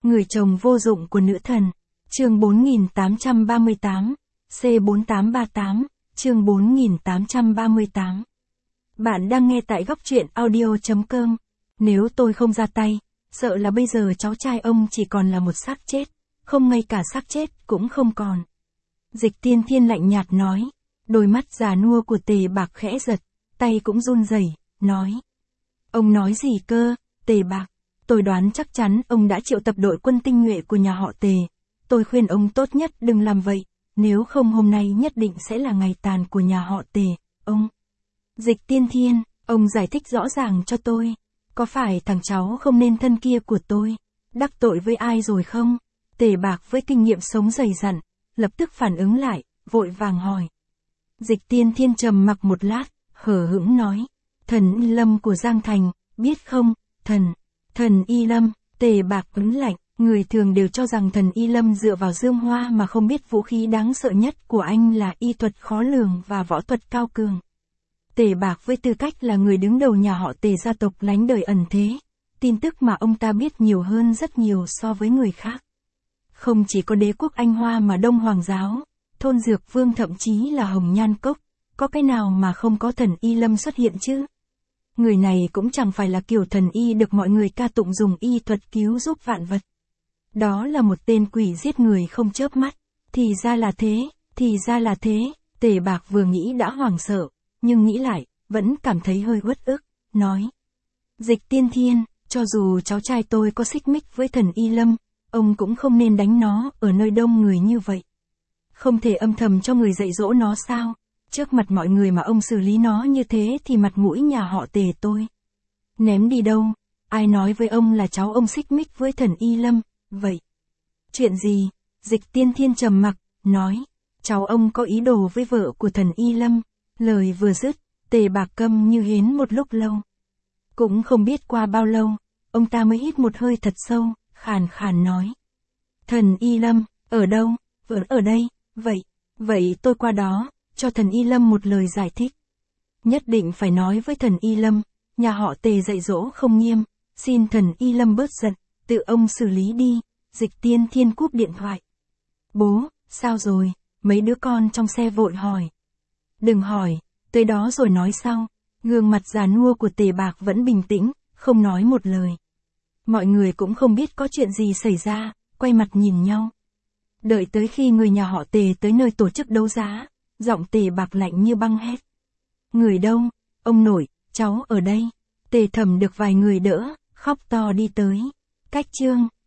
Người chồng vô dụng của nữ thần. Chương 4838, C4838, chương 4838. Bạn đang nghe tại góc truyện audio.com. Nếu tôi không ra tay, sợ là bây giờ cháu trai ông chỉ còn là một xác chết, không ngay cả xác chết cũng không còn. Dịch Tiên Thiên lạnh nhạt nói, đôi mắt già nua của Tề Bạc khẽ giật, tay cũng run rẩy, nói. Ông nói gì cơ, Tề Bạc? Tôi đoán chắc chắn ông đã triệu tập đội quân tinh nhuệ của nhà họ Tề. Tôi khuyên ông tốt nhất đừng làm vậy, nếu không hôm nay nhất định sẽ là ngày tàn của nhà họ Tề, ông. Dịch Tiên Thiên, ông giải thích rõ ràng cho tôi. Có phải thằng cháu không nên thân kia của tôi đắc tội với ai rồi không? Tề Bạc với kinh nghiệm sống dày dặn, lập tức phản ứng lại, vội vàng hỏi. Dịch Tiên Thiên trầm mặc một lát, hờ hững nói. Thần Y Lâm của Giang Thành, biết không, thần Y Lâm. Tề Bạc ấn lạnh, người thường đều cho rằng thần Y Lâm dựa vào Dương Hoa mà không biết vũ khí đáng sợ nhất của anh là y thuật khó lường và võ thuật cao cường. Tề Bạc với tư cách là người đứng đầu nhà họ Tề gia tộc lánh đời ẩn thế, tin tức mà ông ta biết nhiều hơn rất nhiều so với người khác. Không chỉ có đế quốc Anh Hoa mà Đông Hoàng giáo, thôn Dược Vương thậm chí là Hồng Nhan Cốc, có cái nào mà không có thần Y Lâm xuất hiện chứ? Người này cũng chẳng phải là kiểu thần y được mọi người ca tụng dùng y thuật cứu giúp vạn vật. Đó là một tên quỷ giết người không chớp mắt. Thì ra là thế, Tề Bạc vừa nghĩ đã hoảng sợ, nhưng nghĩ lại, vẫn cảm thấy hơi uất ức, nói. Dịch Tiên Thiên, cho dù cháu trai tôi có xích mích với thần Y Lâm, ông cũng không nên đánh nó ở nơi đông người như vậy. Không thể âm thầm cho người dạy dỗ nó sao? Trước mặt mọi người mà ông xử lý nó như thế thì mặt mũi nhà họ Tề tôi ném đi đâu? Ai nói với ông là cháu ông xích mích với thần Y Lâm, vậy? Chuyện gì? Dịch Tiên Thiên trầm mặc, nói. Cháu ông có ý đồ với vợ của thần Y Lâm. Lời vừa dứt, Tề Bạc câm như hến một lúc lâu. Cũng không biết qua bao lâu, ông ta mới hít một hơi thật sâu, khàn khàn nói. Thần Y Lâm, ở đâu? Vẫn ở đây, vậy tôi qua đó, cho thần Y Lâm một lời giải thích. Nhất định phải nói với thần Y Lâm, nhà họ Tề dạy dỗ không nghiêm, xin thần Y Lâm bớt giận, tự ông xử lý đi. Dịch Tiên Thiên cúp điện thoại. Bố, sao rồi? Mấy đứa con trong xe vội hỏi. Đừng hỏi, tới đó rồi nói sau. Gương mặt già nua của Tề Bạc vẫn bình tĩnh, không nói một lời. Mọi người cũng không biết có chuyện gì xảy ra, quay mặt nhìn nhau. Đợi tới khi người nhà họ Tề tới nơi tổ chức đấu giá, giọng Tề Bạc lạnh như băng hét. Người đâu? Ông nội, cháu ở đây. Tề Thẩm được vài người đỡ, khóc to đi tới. Cách chương